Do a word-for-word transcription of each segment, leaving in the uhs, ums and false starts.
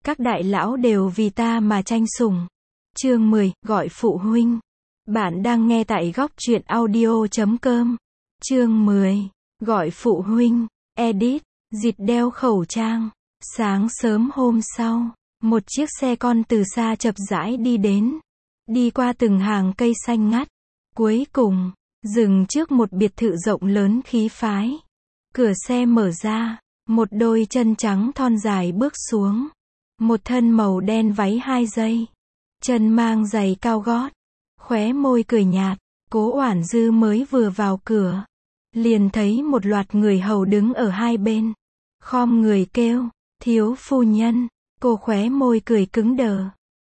Các đại lão đều vì ta mà tranh sủng. Chương mười, gọi phụ huynh. Bạn đang nghe tại góc truyện audio chấm com. Chương mười, gọi phụ huynh. Edit, Dịch đeo khẩu trang. Sáng sớm hôm sau, một chiếc xe con từ xa chậm rãi đi đến. Đi qua từng hàng cây xanh ngắt. Cuối cùng, dừng trước một biệt thự rộng lớn khí phái. Cửa xe mở ra, một đôi chân trắng thon dài bước xuống. Một thân màu đen váy hai dây. Chân mang giày cao gót. Khóe môi cười nhạt. Cố Oản Dư mới vừa vào cửa, liền thấy một loạt người hầu đứng ở hai bên. Khom người kêu, thiếu phu nhân. Cô khóe môi cười cứng đờ.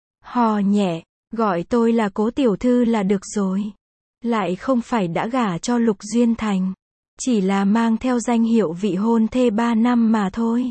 Hò nhẹ, gọi tôi là Cố tiểu thư là được rồi. Lại không phải đã gả cho Lục Duyên Thành. Chỉ là mang theo danh hiệu vị hôn thê ba năm mà thôi.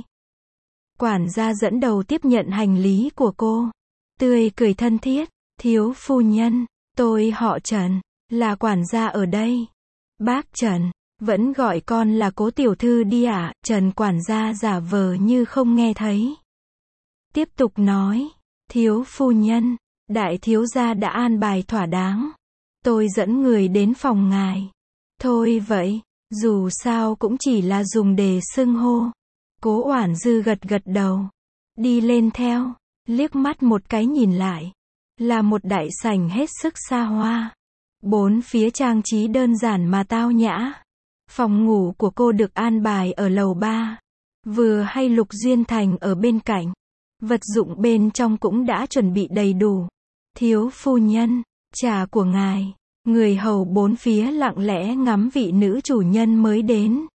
Quản gia dẫn đầu tiếp nhận hành lý của cô. Tươi cười thân thiết. Thiếu phu nhân, tôi họ Trần, là quản gia ở đây. Bác Trần, vẫn gọi con là Cố tiểu thư đi ạ. À? Trần quản gia giả vờ như không nghe thấy. Tiếp tục nói, thiếu phu nhân, đại thiếu gia đã an bài thỏa đáng. Tôi dẫn người đến phòng ngài. Thôi vậy, dù sao cũng chỉ là dùng để xưng hô. Cố Oản Dư gật gật đầu. Đi lên theo, liếc mắt một cái nhìn lại. Là một đại sảnh hết sức xa hoa. Bốn phía trang trí đơn giản mà tao nhã. Phòng ngủ của cô được an bài ở lầu ba. Vừa hay Lục Duyên Thành ở bên cạnh. Vật dụng bên trong cũng đã chuẩn bị đầy đủ. Thiếu phu nhân, trà của ngài. Người hầu bốn phía lặng lẽ ngắm vị nữ chủ nhân mới đến.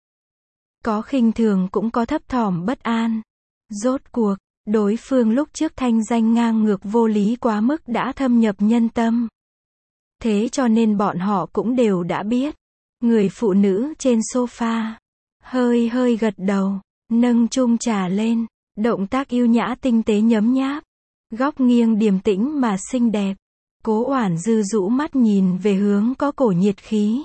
Có khinh thường cũng có thấp thỏm bất an. Rốt cuộc, đối phương lúc trước thanh danh ngang ngược vô lý quá mức đã thâm nhập nhân tâm. Thế cho nên bọn họ cũng đều đã biết. Người phụ nữ trên sofa, hơi hơi gật đầu, nâng chung trà lên, động tác yêu nhã tinh tế nhấm nháp. Góc nghiêng điềm tĩnh mà xinh đẹp. Cố Oản Dư rũ mắt nhìn về hướng có cổ nhiệt khí.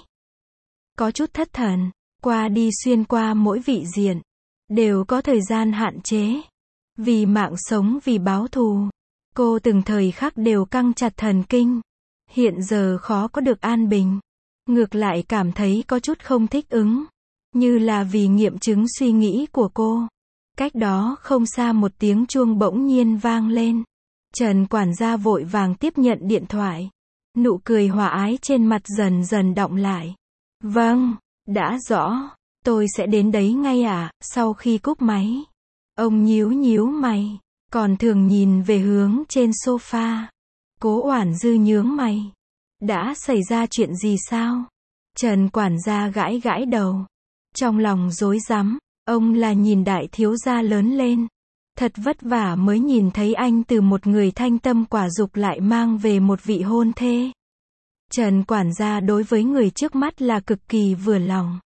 Có chút thất thần, qua đi xuyên qua mỗi vị diện. Đều có thời gian hạn chế. Vì mạng sống vì báo thù. Cô từng thời khắc đều căng chặt thần kinh. Hiện giờ khó có được an bình. Ngược lại cảm thấy có chút không thích ứng. Như là vì nghiệm chứng suy nghĩ của cô. Cách đó không xa một tiếng chuông bỗng nhiên vang lên. Trần quản gia vội vàng tiếp nhận điện thoại. Nụ cười hòa ái trên mặt dần dần đọng lại. Vâng, đã rõ. Tôi sẽ đến đấy ngay ạ. À, sau khi cúp máy. Ông nhíu nhíu mày. Còn thường nhìn về hướng trên sofa. Cố Oản Dư nhướng mày. Đã xảy ra chuyện gì sao? Trần quản gia gãi gãi đầu. Trong lòng rối rắm. Ông là nhìn đại thiếu gia lớn lên. Thật vất vả mới nhìn thấy anh từ một người thanh tâm quả dục lại mang về một vị hôn thê. Trần quản gia đối với người trước mắt là cực kỳ vừa lòng.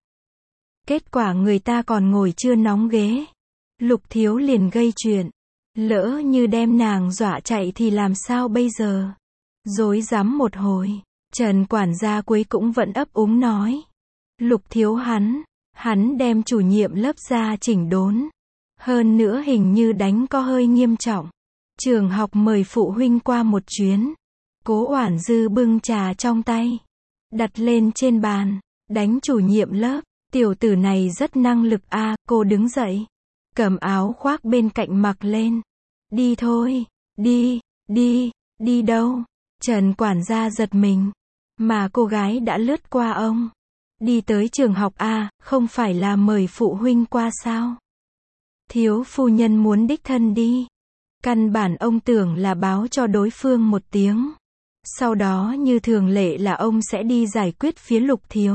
Kết quả người ta còn ngồi chưa nóng ghế. Lục thiếu liền gây chuyện. Lỡ như đem nàng dọa chạy thì làm sao bây giờ? Rối rắm một hồi. Trần quản gia cuối cũng vẫn ấp úng nói. Lục thiếu hắn, hắn đem chủ nhiệm lớp ra chỉnh đốn. Hơn nữa hình như đánh có hơi nghiêm trọng. Trường học mời phụ huynh qua một chuyến. Cố Oản Dư bưng trà trong tay. Đặt lên trên bàn. Đánh chủ nhiệm lớp. Tiểu tử này rất năng lực a. À, cô đứng dậy. Cầm áo khoác bên cạnh mặc lên. Đi thôi. Đi, đi, đi đâu? Trần quản gia giật mình. Mà cô gái đã lướt qua ông. Đi tới trường học a. À, không phải là mời phụ huynh qua sao? Thiếu phu nhân muốn đích thân đi. Căn bản ông tưởng là báo cho đối phương một tiếng. Sau đó như thường lệ là ông sẽ đi giải quyết phía Lục thiếu.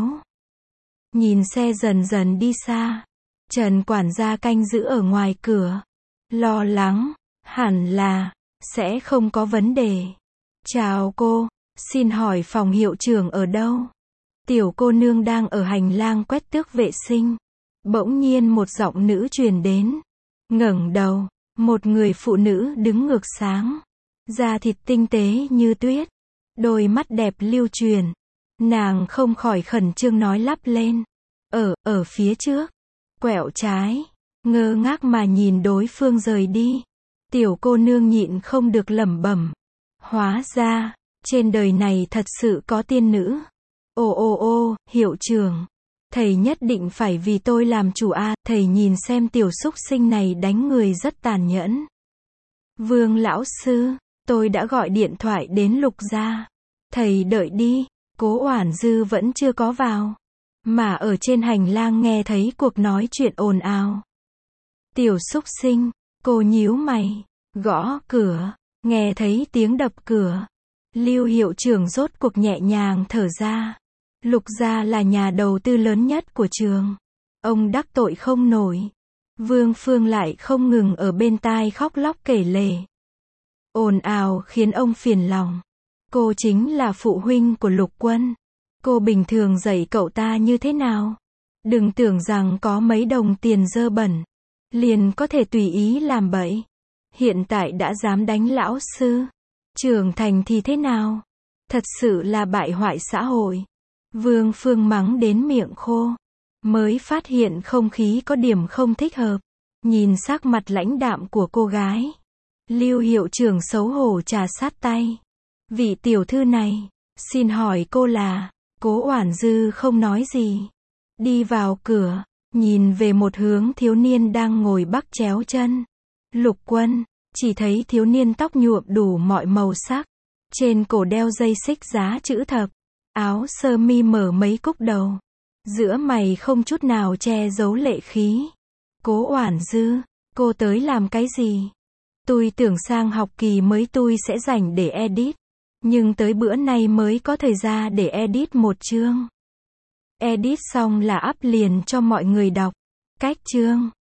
Nhìn xe dần dần đi xa. Trần quản gia canh giữ ở ngoài cửa. Lo lắng. Hẳn là sẽ không có vấn đề. Chào cô. Xin hỏi phòng hiệu trưởng ở đâu? Tiểu cô nương đang ở hành lang quét tước vệ sinh. Bỗng nhiên một giọng nữ truyền đến. Ngẩng đầu, một người phụ nữ đứng ngược sáng. Da thịt tinh tế như tuyết. Đôi mắt đẹp lưu truyền. Nàng không khỏi khẩn trương nói lắp lên. Ở, ở phía trước. Quẹo trái. Ngơ ngác mà nhìn đối phương rời đi. Tiểu cô nương nhịn không được lẩm bẩm. Hóa ra, trên đời này thật sự có tiên nữ. Ô ô ô, hiệu trưởng. Thầy nhất định phải vì tôi làm chủ a, thầy nhìn xem tiểu súc sinh này đánh người rất tàn nhẫn. Vương lão sư, tôi đã gọi điện thoại đến Lục gia. Thầy đợi đi, Cố Oản Dư vẫn chưa có vào. Mà ở trên hành lang nghe thấy cuộc nói chuyện ồn ào. Tiểu súc sinh, cô nhíu mày, gõ cửa, nghe thấy tiếng đập cửa. Lưu hiệu trưởng rốt cuộc nhẹ nhàng thở ra. Lục gia là nhà đầu tư lớn nhất của trường. Ông đắc tội không nổi. Vương Phương lại không ngừng ở bên tai khóc lóc kể lể. Ồn ào khiến ông phiền lòng. Cô chính là phụ huynh của Lục Quân. Cô bình thường dạy cậu ta như thế nào? Đừng tưởng rằng có mấy đồng tiền dơ bẩn, liền có thể tùy ý làm bậy. Hiện tại đã dám đánh lão sư. Trưởng thành thì thế nào? Thật sự là bại hoại xã hội. Vương Phương mắng đến miệng khô. Mới phát hiện không khí có điểm không thích hợp. Nhìn sắc mặt lãnh đạm của cô gái. Lưu hiệu trưởng xấu hổ trà sát tay. Vị tiểu thư này, xin hỏi cô là... Cố Oản Dư không nói gì. Đi vào cửa, nhìn về một hướng thiếu niên đang ngồi bắc chéo chân. Lục Quân, chỉ thấy thiếu niên tóc nhuộm đủ mọi màu sắc. Trên cổ đeo dây xích giá chữ thập. Áo sơ mi mở mấy cúc đầu. Giữa mày không chút nào che giấu lệ khí. Cố Oản Dư, cô tới làm cái gì? Tôi tưởng sang học kỳ mới tôi sẽ rảnh để edit. Nhưng tới bữa nay mới có thời gian để edit một chương. Edit xong là up liền cho mọi người đọc. Cách chương.